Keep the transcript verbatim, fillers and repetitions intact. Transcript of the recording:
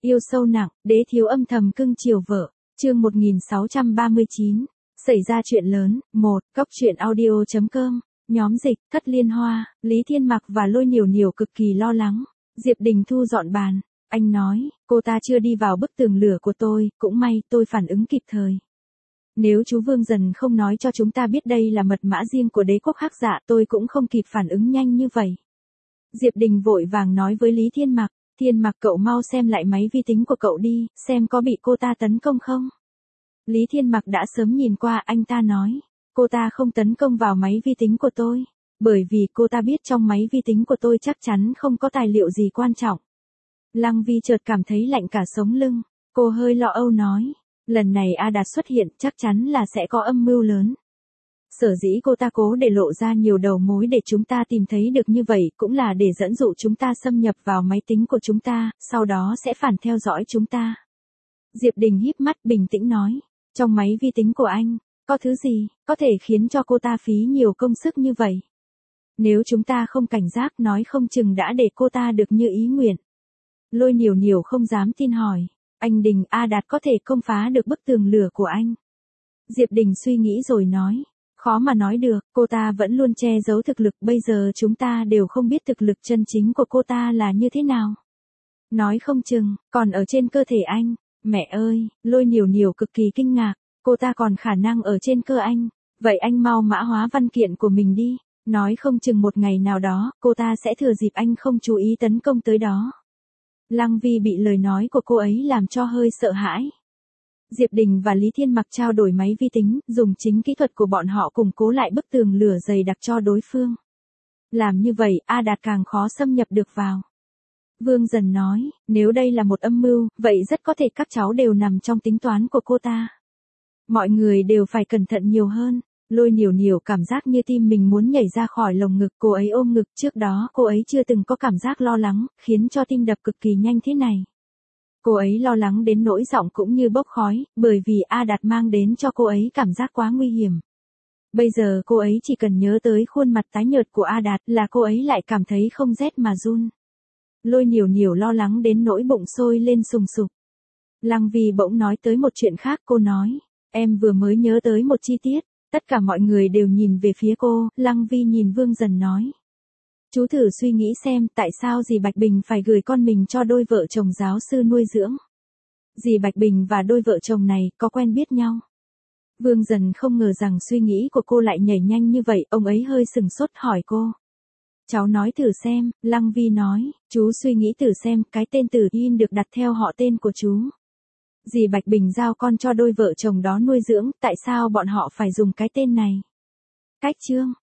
Yêu sâu nặng, đế thiếu âm thầm cưng chiều vợ. Chương một nghìn sáu trăm ba mươi chín. Xảy ra chuyện lớn. một. Cốc truyện audio chấm com. Nhóm dịch, Thất Liên Hoa, Lý Thiên Mặc và Lôi Nhiều Nhiều cực kỳ lo lắng. Diệp Đình thu dọn bàn. Anh nói, cô ta chưa đi vào bức tường lửa của tôi, cũng may tôi phản ứng kịp thời. Nếu chú Vương Dần không nói cho chúng ta biết đây là mật mã riêng của đế quốc Hắc Dạ, tôi cũng không kịp phản ứng nhanh như vậy. Diệp Đình vội vàng nói với Lý Thiên Mặc, Thiên Mặc cậu mau xem lại máy vi tính của cậu đi, xem có bị cô ta tấn công không. Lý Thiên Mặc đã sớm nhìn qua, anh ta nói, cô ta không tấn công vào máy vi tính của tôi, bởi vì cô ta biết trong máy vi tính của tôi chắc chắn không có tài liệu gì quan trọng. Lăng Vi chợt cảm thấy lạnh cả sống lưng, cô hơi lo âu nói, lần này A Đạt xuất hiện chắc chắn là sẽ có âm mưu lớn. Sở dĩ cô ta cố để lộ ra nhiều đầu mối để chúng ta tìm thấy được như vậy cũng là để dẫn dụ chúng ta xâm nhập vào máy tính của chúng ta, sau đó sẽ phản theo dõi chúng ta. Diệp Đình híp mắt bình tĩnh nói, trong máy vi tính của anh, có thứ gì, có thể khiến cho cô ta phí nhiều công sức như vậy. Nếu chúng ta không cảnh giác nói không chừng đã để cô ta được như ý nguyện. Lôi Nhiều Nhiều không dám tin hỏi, anh Đình, A Đạt có thể công phá được bức tường lửa của anh. Diệp Đình suy nghĩ rồi nói, khó mà nói được, cô ta vẫn luôn che giấu thực lực, bây giờ chúng ta đều không biết thực lực chân chính của cô ta là như thế nào. Nói không chừng, còn ở trên cơ thể anh. Mẹ ơi, Lôi Nhiều Nhiều cực kỳ kinh ngạc, cô ta còn khả năng ở trên cơ anh, vậy anh mau mã hóa văn kiện của mình đi, nói không chừng một ngày nào đó, cô ta sẽ thừa dịp anh không chú ý tấn công tới đó. Lăng Vi bị lời nói của cô ấy làm cho hơi sợ hãi. Diệp Đình và Lý Thiên Mặc trao đổi máy vi tính, dùng chính kỹ thuật của bọn họ củng cố lại bức tường lửa dày đặc cho đối phương. Làm như vậy, A Đạt càng khó xâm nhập được vào. Vương Dần nói, nếu đây là một âm mưu, vậy rất có thể các cháu đều nằm trong tính toán của cô ta. Mọi người đều phải cẩn thận nhiều hơn. Lôi Nhiều Nhiều cảm giác như tim mình muốn nhảy ra khỏi lồng ngực, cô ấy ôm ngực, trước đó cô ấy chưa từng có cảm giác lo lắng, khiến cho tim đập cực kỳ nhanh thế này. Cô ấy lo lắng đến nỗi giọng cũng như bốc khói, bởi vì A Đạt mang đến cho cô ấy cảm giác quá nguy hiểm. Bây giờ cô ấy chỉ cần nhớ tới khuôn mặt tái nhợt của A Đạt là cô ấy lại cảm thấy không rét mà run. Lôi Nhiều Nhiều lo lắng đến nỗi bụng sôi lên sùng sục. Lăng Vi bỗng nói tới một chuyện khác, cô nói, em vừa mới nhớ tới một chi tiết. Tất cả mọi người đều nhìn về phía cô, Lăng Vi nhìn Vương Dần nói. Chú thử suy nghĩ xem tại sao dì Bạch Bình phải gửi con mình cho đôi vợ chồng giáo sư nuôi dưỡng. Dì Bạch Bình và đôi vợ chồng này có quen biết nhau. Vương Dần không ngờ rằng suy nghĩ của cô lại nhảy nhanh như vậy, ông ấy hơi sừng sốt hỏi cô. Cháu nói thử xem, Lăng Vi nói, chú suy nghĩ thử xem, cái tên Tử Yên được đặt theo họ tên của chú. Dì Bạch Bình giao con cho đôi vợ chồng đó nuôi dưỡng, tại sao bọn họ phải dùng cái tên này? Cách chương